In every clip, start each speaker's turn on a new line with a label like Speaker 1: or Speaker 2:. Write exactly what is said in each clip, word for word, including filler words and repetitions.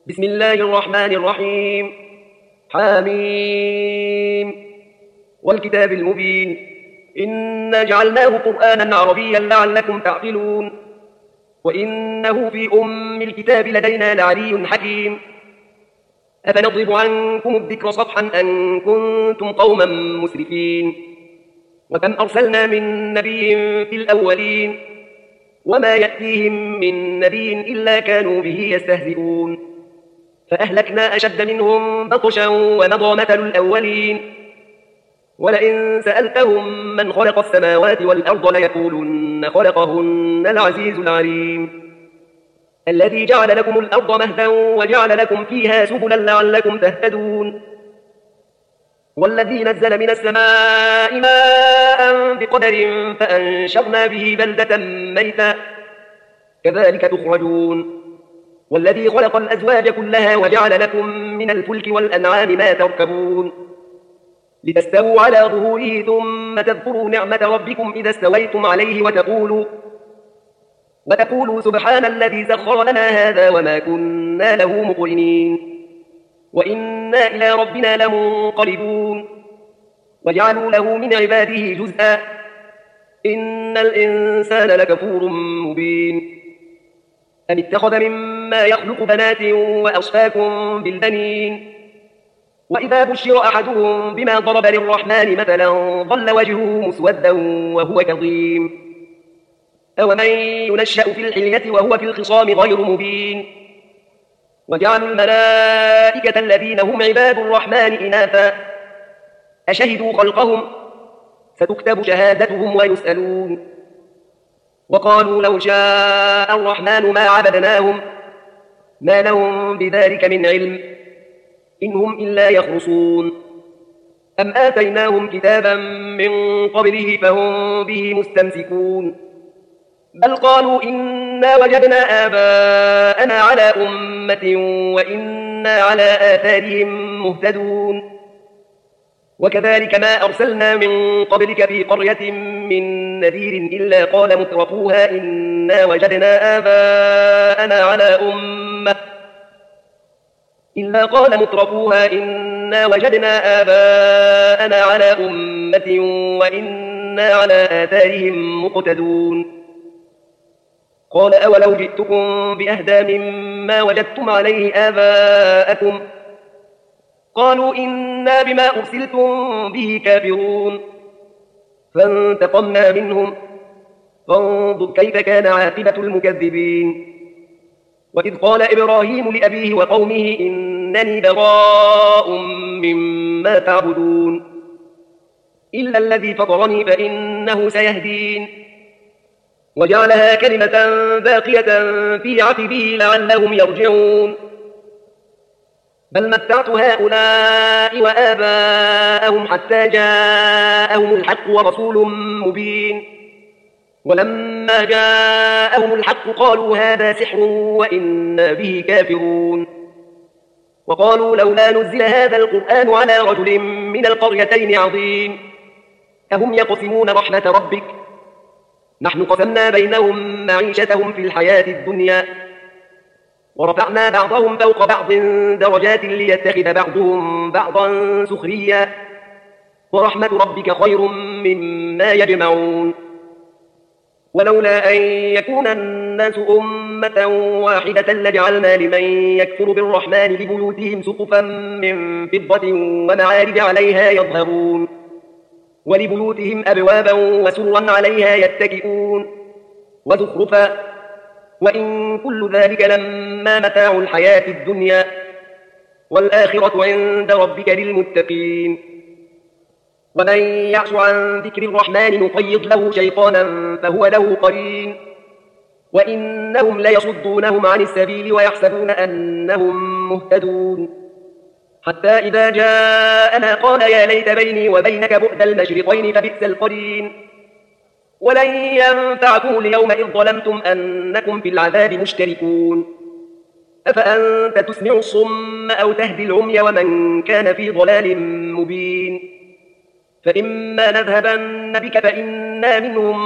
Speaker 1: بسم الله الرحمن الرحيم. حاميم والكتاب المبين إنا جعلناه قرآنا عربيا لعلكم تعقلون وإنه في أم الكتاب لدينا لعلي حكيم أفنضرب عنكم الذكر صفحا أن كنتم قوما مسرفين وكم أرسلنا من نبي في الأولين وما يأتيهم من نبي إلا كانوا به يستهزئون فأهلكنا أشد منهم بطشا ومضى مثل الأولين ولئن سألتهم من خلق السماوات والأرض ليقولن خلقهن العزيز العليم الذي جعل لكم الأرض مهدا وجعل لكم فيها سبلا لعلكم تهتدون والذي نزل من السماء ماء بقدر فأنشرنا به بلدة ميتا كذلك تخرجون والذي خلق الأزواج كلها وجعل لكم من الفلك والأنعام ما تركبون لتستووا على ظهوره ثم تذكروا نعمة ربكم إذا استويتم عليه وتقولوا وتقولوا سبحان الذي سخر لنا هذا وما كنا له مقرنين وإنا إلى ربنا لمنقلبون وجعلوا له من عباده جزءا إن الإنسان لكفور مبين أم اتخذ مما يخلق بنات وأصفاكم بالبنين وإذا بشر أحدهم بما ضرب للرحمن مثلا ظل وجهه مسودا وهو كظيم أومن ينشأ في الحلية وهو في الخصام غير مبين وجعلوا الملائكة الذين هم عباد الرحمن إناثا أشهدوا خلقهم ستكتب شهادتهم ويسألون وقالوا لو شاء الرحمن ما عبدناهم ما لهم بذلك من علم إن هم إلا يخرصون أم آتيناهم كتابا من قبله فهم به مستمسكون بل قالوا إنا وجدنا آباءنا على أمة وإنا على آثارهم مهتدون وكذلك ما أرسلنا من قبلك في قرية من نذير إلا قال مترفوها إنا وجدنا آباءنا على أمة إلا قال مترفوها إنا وجدنا آباءنا على أمة وإنا على آثارهم مقتدون قال أولو جئتكم بأهدى مما وجدتم عليه آباءكم قالوا إنا بما أرسلتم به كافرون فانتقمنا منهم فانظر كيف كان عاقبة المكذبين وإذ قال إبراهيم لأبيه وقومه إنني براء مما تعبدون إلا الذي فطرني فإنه سيهدين وجعلها كلمة باقية في عقبه لعلهم يرجعون بل متعت هؤلاء وآباءهم حتى جاءهم الحق ورسول مبين ولما جاءهم الحق قالوا هذا سحر وإنا به كافرون وقالوا لولا نزل هذا القرآن على رجل من القريتين عظيم أهم يقسمون رحمة ربك نحن قسمنا بينهم معيشتهم في الحياة الدنيا ورفعنا بعضهم فوق بعض درجات ليتخذ بعضهم بعضا سخريا ورحمة ربك خير مما يجمعون ولولا أن يكون الناس أمة واحدة لجعلنا لمن يكفر بالرحمن لبيوتهم سقفا من فضة ومعارج عليها يظهرون ولبيوتهم أبوابا وسرا عليها يتكئون وزخرفا وإن كل ذلك لما متاع الحياة الدنيا والآخرة عند ربك للمتقين ومن يعش عن ذكر الرحمن نقيض له شيطانا فهو له قرين وإنهم ليصدونهم عن السبيل ويحسبون أنهم مهتدون حتى إذا جاءنا قال يا ليت بيني وبينك بعد المشرقين فبئس القرين ولن ينفعكم اليوم إذ ظلمتم أنكم في العذاب مشتركون أفأنت تسمع الصم أو تهدي العمي ومن كان في ضلال مبين فإما نذهبن بك فإنا منهم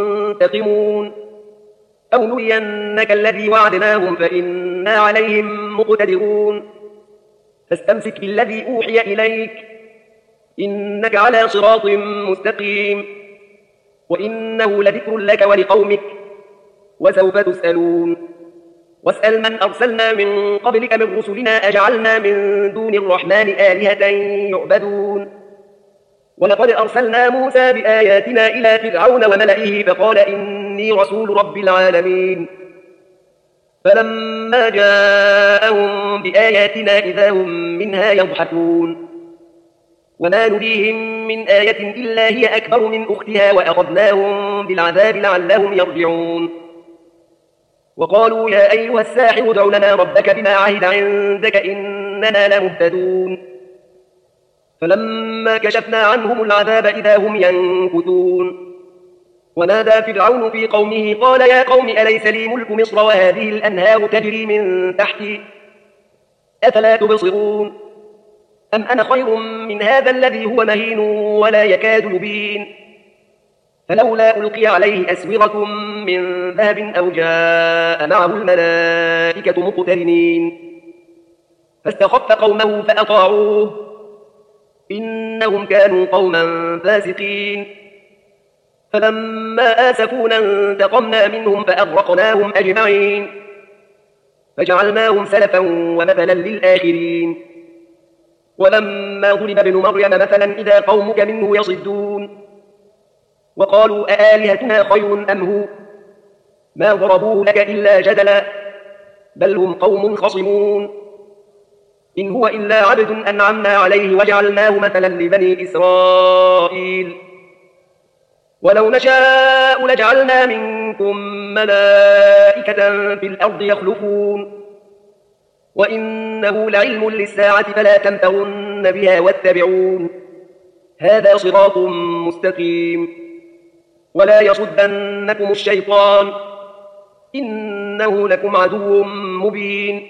Speaker 1: منتقمون أو نرينك الذي وعدناهم فإنا عليهم مقتدرون فاستمسك بالذي أوحي إليك إنك على صراط مستقيم وإنه لذكر لك ولقومك وسوف تسألون واسأل من أرسلنا من قبلك من رسلنا أجعلنا من دون الرحمن آلهة يعبدون ولقد أرسلنا موسى بآياتنا إلى فرعون وملئه فقال إني رسول رب العالمين فلما جاءهم بآياتنا إذا هم منها يضحكون وما نريهم من آية إلا هي أكبر من أختها وأخذناهم بالعذاب لعلهم يرجعون وقالوا يا أيها الساحر ادع لنا ربك بما عهد عندك إننا لمهتدون فلما كشفنا عنهم العذاب إذا هم ينكثون ونادى فرعون في قومه قال يا قوم أليس لي ملك مصر وهذه الأنهار تجري من تحتي أفلا تبصرون أم أنا خير من هذا الذي هو مهين ولا يكاد يبين فلولا ألقي عليه أسورة من ذهب أو جاء معه الملائكة مقترنين فاستخف قومه فأطاعوه إنهم كانوا قوما فاسقين فلما آسفونا انتقمنا منهم فأغرقناهم أجمعين فجعلناهم سلفا ومثلا للآخرين ولما ضرب ابن مريم مثلا إذا قومك منه يصدون وقالوا أآلهتنا خير أم هو ما ضربوه لك إلا جدلا بل هم قوم خصمون إن هو إلا عبد أنعمنا عليه وجعلناه مثلا لبني إسرائيل ولو نشاء لجعلنا منكم ملائكة في الأرض يخلفون وإنه لعلم للساعة فلا تمترن بها واتبعون هذا صراط مستقيم ولا يصدنكم الشيطان إنه لكم عدو مبين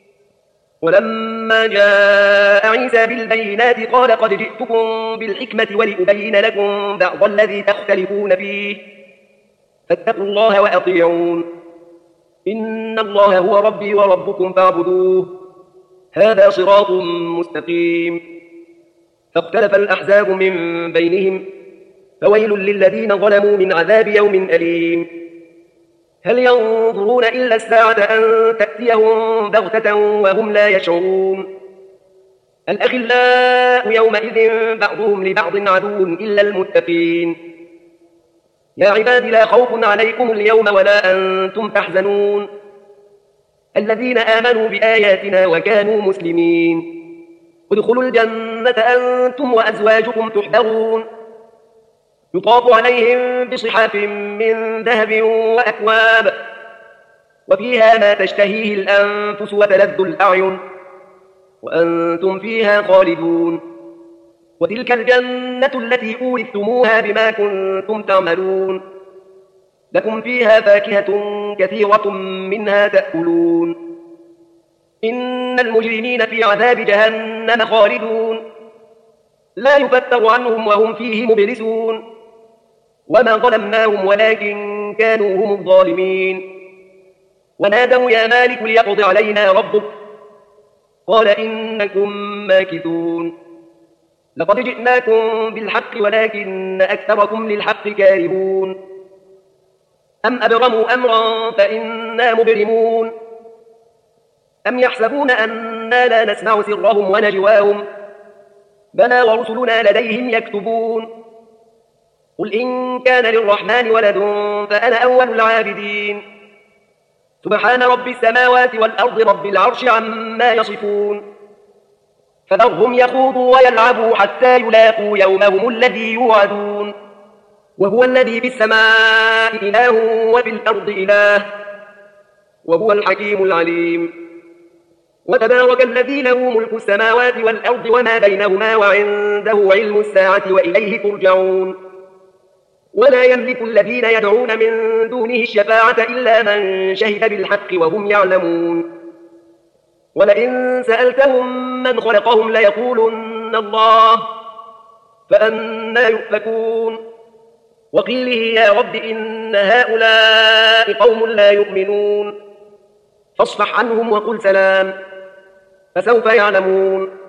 Speaker 1: ولما جاء عيسى بالبينات قال قد جئتكم بالحكمة ولأبين لكم بعض الذي تختلفون فيه فاتقوا الله وأطيعون إن الله هو ربي وربكم فاعبدوه هذا صراط مستقيم فاختلف الأحزاب من بينهم فويل للذين ظلموا من عذاب يوم أليم هل ينظرون إلا الساعة أن تأتيهم بغتة وهم لا يشعرون الأخلاء يومئذ بعضهم لبعض عدو إلا المتقين يا عباد لا خوف عليكم اليوم ولا أنتم تحزنون الذين آمنوا بآياتنا وكانوا مسلمين ادخلوا الجنة أنتم وأزواجكم تحبرون يطاف عليهم بصحاف من ذهب وأكواب وفيها ما تشتهيه الأنفس وتلذ الأعين وأنتم فيها خالدون وتلك الجنة التي أورثتموها بما كنتم تعملون لكم فيها فاكهة كثيرة منها تأكلون إن المجرمين في عذاب جهنم خالدون لا يفتر عنهم وهم فيه مبلسون وما ظلمناهم ولكن كانوا هم الظالمين ونادوا يا مالك ليقض علينا ربك قال إنكم ماكثون لقد جئناكم بالحق ولكن أكثركم للحق كارهون أم أبرموا أمرا فإنا مبرمون أم يحسبون أنا لا نسمع سرهم ونجواهم بلى ورسلنا لديهم يكتبون قل إن كان للرحمن ولد فأنا أول العابدين سبحان رب السماوات والأرض رب العرش عما يصفون فذرهم يخوضوا ويلعبوا حتى يلاقوا يومهم الذي يوعدون وهو الذي في السماء إله وفي الأرض إله وهو الحكيم العليم وتبارك الذي له ملك السماوات والأرض وما بينهما وعنده علم الساعة وإليه ترجعون ولا يملك الذين يدعون من دونه الشفاعة إلا من شهد بالحق وهم يعلمون ولئن سألتهم من خلقهم ليقولن الله فأنى يؤفكون وقيله يا رب إن هؤلاء قوم لا يؤمنون فاصفح عنهم وقل سلام فسوف يعلمون